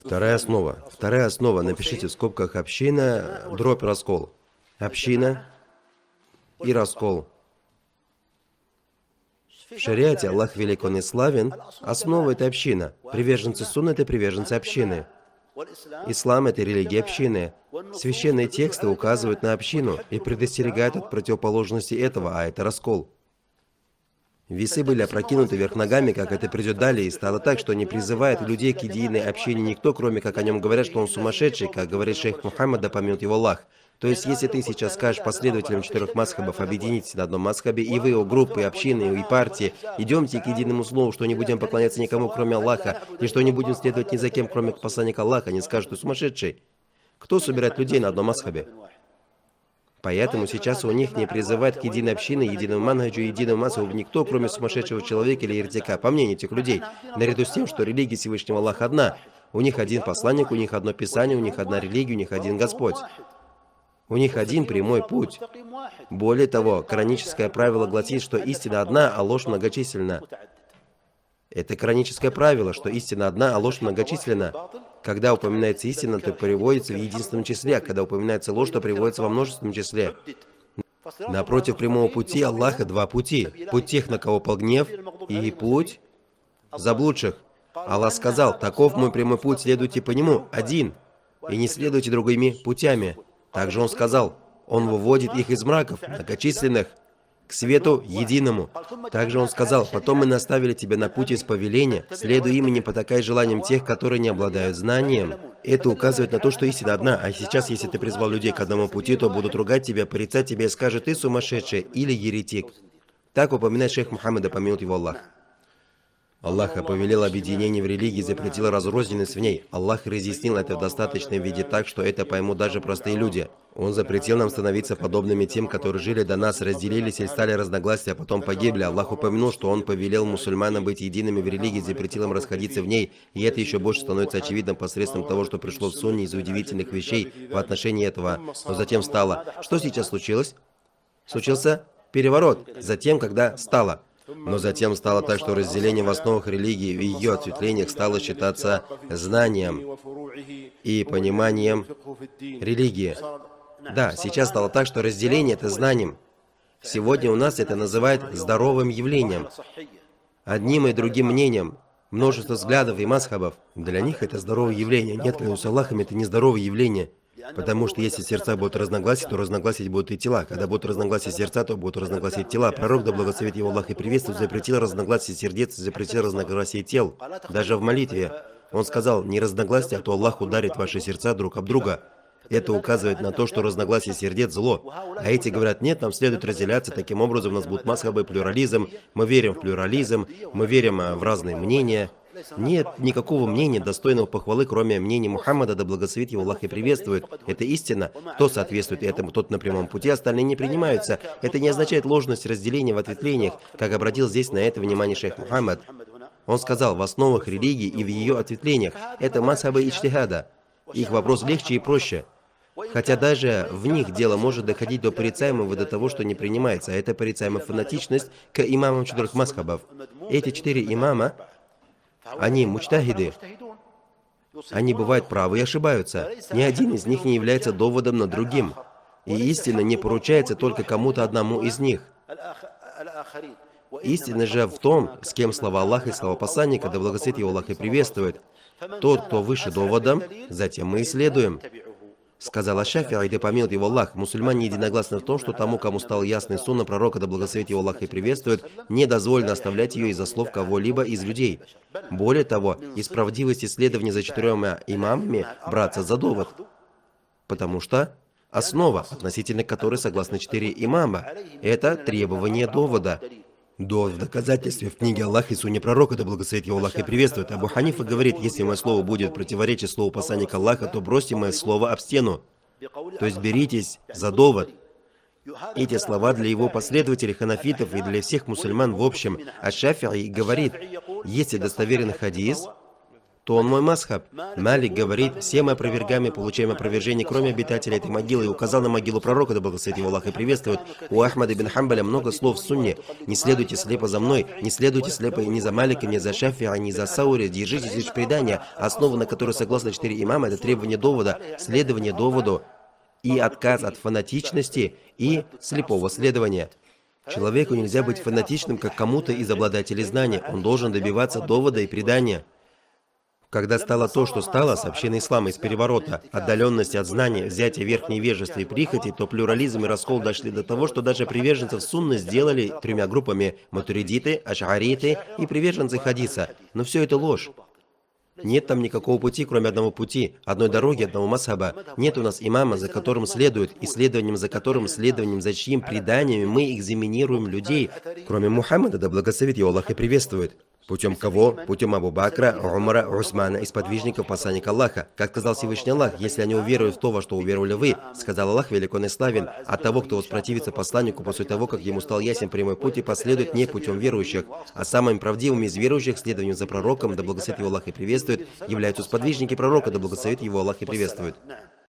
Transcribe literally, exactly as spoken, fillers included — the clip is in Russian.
Вторая основа. Вторая основа. Напишите в скобках община, дробь раскол. Община и раскол. В шариате Аллах велик, Он и славен. Основа — это община. Приверженцы сунны — это приверженцы общины. Ислам — это религия общины. Священные тексты указывают на общину и предостерегают от противоположности этого, а это раскол. Весы были опрокинуты вверх ногами, как это придет далее, и стало так, что не призывает людей к единой общине никто, кроме как о нем говорят, что он сумасшедший, как говорит шейх Мухаммад, да помилует его Аллах. То есть, если ты сейчас скажешь последователям четырех мазхабов, объединитесь на одном мазхабе, и вы, о группы, общины, и партии, идемте к единому слову, что не будем поклоняться никому, кроме Аллаха, и что не будем следовать ни за кем, кроме посланника Аллаха, они скажут, ты сумасшедший. Кто собирает людей на одном мазхабе? Поэтому сейчас у них не призывает к единой общине, единому манхаджу, единому мазхабу никто, кроме сумасшедшего человека или еретика, по мнению этих людей, наряду с тем, что религия Всевышнего Аллаха одна. У них один посланник, у них одно писание, у них одна религия, у них один Господь. У них один прямой путь. Более того, кораническое правило гласит, что истина одна, а ложь многочисленна. Это кораническое правило, что истина одна, а ложь многочисленна. Когда упоминается истина, то приводится в единственном числе, а когда упоминается ложь, то приводится во множественном числе. Напротив прямого пути Аллаха два пути. Путь тех, на кого пал гнев, и путь заблудших. Аллах сказал, таков мой прямой путь, следуйте по нему, один, и не следуйте другими путями. Также Он сказал, Он выводит их из мраков, многочисленных, к свету единому. Также Он сказал, потом мы наставили тебя на путь из повеления, следуй им и не потакай желанием тех, которые не обладают знанием. Это указывает на то, что истина одна, а сейчас, если ты призвал людей к одному пути, то будут ругать тебя, порицать тебя и скажут, ты сумасшедший или еретик. Так упоминает шейх Мухаммад, да помилует его Аллах. Аллах повелел объединение в религии, запретил разрозненность в ней. Аллах разъяснил это в достаточном виде так, что это поймут даже простые люди. Он запретил нам становиться подобными тем, которые жили до нас, разделились и стали разногласия, а потом погибли. Аллах упомянул, что Он повелел мусульманам быть едиными в религии, запретил им расходиться в ней, и это еще больше становится очевидным посредством того, что пришло в сунне из удивительных вещей в отношении этого. Но затем стало. Что сейчас случилось? Случился переворот. Затем, когда стало. Но затем стало так, что разделение в основах религии в ее ответвлениях стало считаться знанием и пониманием религии. Да, сейчас стало так, что разделение — это знанием. Сегодня у нас это называют здоровым явлением. Одним и другим мнением, множество взглядов и мазхабов. Для них это здоровое явление. Нет, клянусь Аллахом, это не здоровое явление. Потому что если сердца будут разногласия, то разногласить будут и тела. Когда будут разногласия сердца, то будут разногласить тела. Пророк, да благословит его Аллах и приветствует, запретил разногласия сердец, запретил разногласия тел. Даже в молитве. Он сказал, не разногласия, а то Аллах ударит ваши сердца друг об друга. Это указывает на то, что разногласие сердец – зло. А эти говорят, нет, нам следует разделяться, таким образом у нас будет мазхабы, плюрализм, мы верим в плюрализм, мы верим в разные мнения. Нет никакого мнения, достойного похвалы, кроме мнения Мухаммада, да благословит его Аллах и приветствует. Это истина. Кто соответствует этому, тот на прямом пути, остальные не принимаются. Это не означает ложность разделения в ответвлениях, как обратил здесь на это внимание шейх Мухаммад. Он сказал, в основах религии и в ее ответвлениях это мазхабы иджтихада. Их вопрос легче и проще. Хотя даже в них дело может доходить до порицаемого до того, что не принимается, а это порицаемая фанатичность к имамам четырех мазхабов. Эти четыре имама, они муджтахиды. Они бывают правы и ошибаются. Ни один из них не является доводом над другим. И истина не поручается только кому-то одному из них. Истина же в том, с кем слова Аллаха и слова посланника, да благословит его Аллах и приветствует. Тот, кто выше доводом, затем мы исследуем. Сказал Аш-Шафи'и, да помилует его Аллах, мусульмане единогласны в том, что тому, кому стал ясный сунна пророка, да благословит его Аллах и приветствует, не дозволено оставлять ее из-за слов кого-либо из людей. Более того, из правдивости исследования за четырьмя имамами браться за довод. Потому что основа, относительно которой согласны четыре имама, это требование довода. Довод в доказательстве в книге Аллаха и сунне пророка, да благословит его Аллах и приветствует. Абу Ханифа говорит, если мое слово будет противоречить слову посланника Аллаха, то бросьте мое слово об стену. То есть беритесь за довод. Эти слова для его последователей ханафитов и для всех мусульман в общем. А Шафи'и говорит, если достоверен хадис, то он мой масхаб. Малик говорит, все мы опровергаем и получаем опровержение, кроме обитателей этой могилы, и указал на могилу пророка, да благословит его Аллах и приветствует. У Ахмада ибн Хамбаля много слов в сунне. Не следуйте слепо за мной, не следуйте слепо ни за Маликом, ни за Шафиа, ни за Саури, держитесь лишь предания, основа на которой согласно четыре имама, это требование довода, следование доводу и отказ от фанатичности и слепого следования. Человеку нельзя быть фанатичным, как кому-то из обладателей знания. Он должен добиваться довода и предания. Когда стало то, что стало с общиной ислама из переворота, отдаленности от знания, взятия верх невежества и прихоти, то плюрализм и раскол дошли до того, что даже приверженцев сунны сделали тремя группами: матуридиты, аш'ариты и приверженцы хадиса. Но все это ложь. Нет там никакого пути, кроме одного пути, одной дороги, одного масхаба. Нет у нас имама, за которым следует, исследованием за которым, следованием за чьим преданиями мы экзаменируем людей, кроме Мухаммада, да благословит его Аллах и приветствует. Путем кого? Путем Абу Бакра, Умара, Усмана и сподвижников посланника Аллаха. Как сказал Всевышний Аллах, если они уверуют в то, во что уверовали вы, сказал Аллах, велик он и славен, от того, кто воспротивится посланнику после того, как ему стал ясен прямой путь, и последует не путем верующих, а самыми правдивыми из верующих, следованием за пророком, да благословит его Аллах и приветствует, являются сподвижники пророка, да благословит его Аллах и приветствует.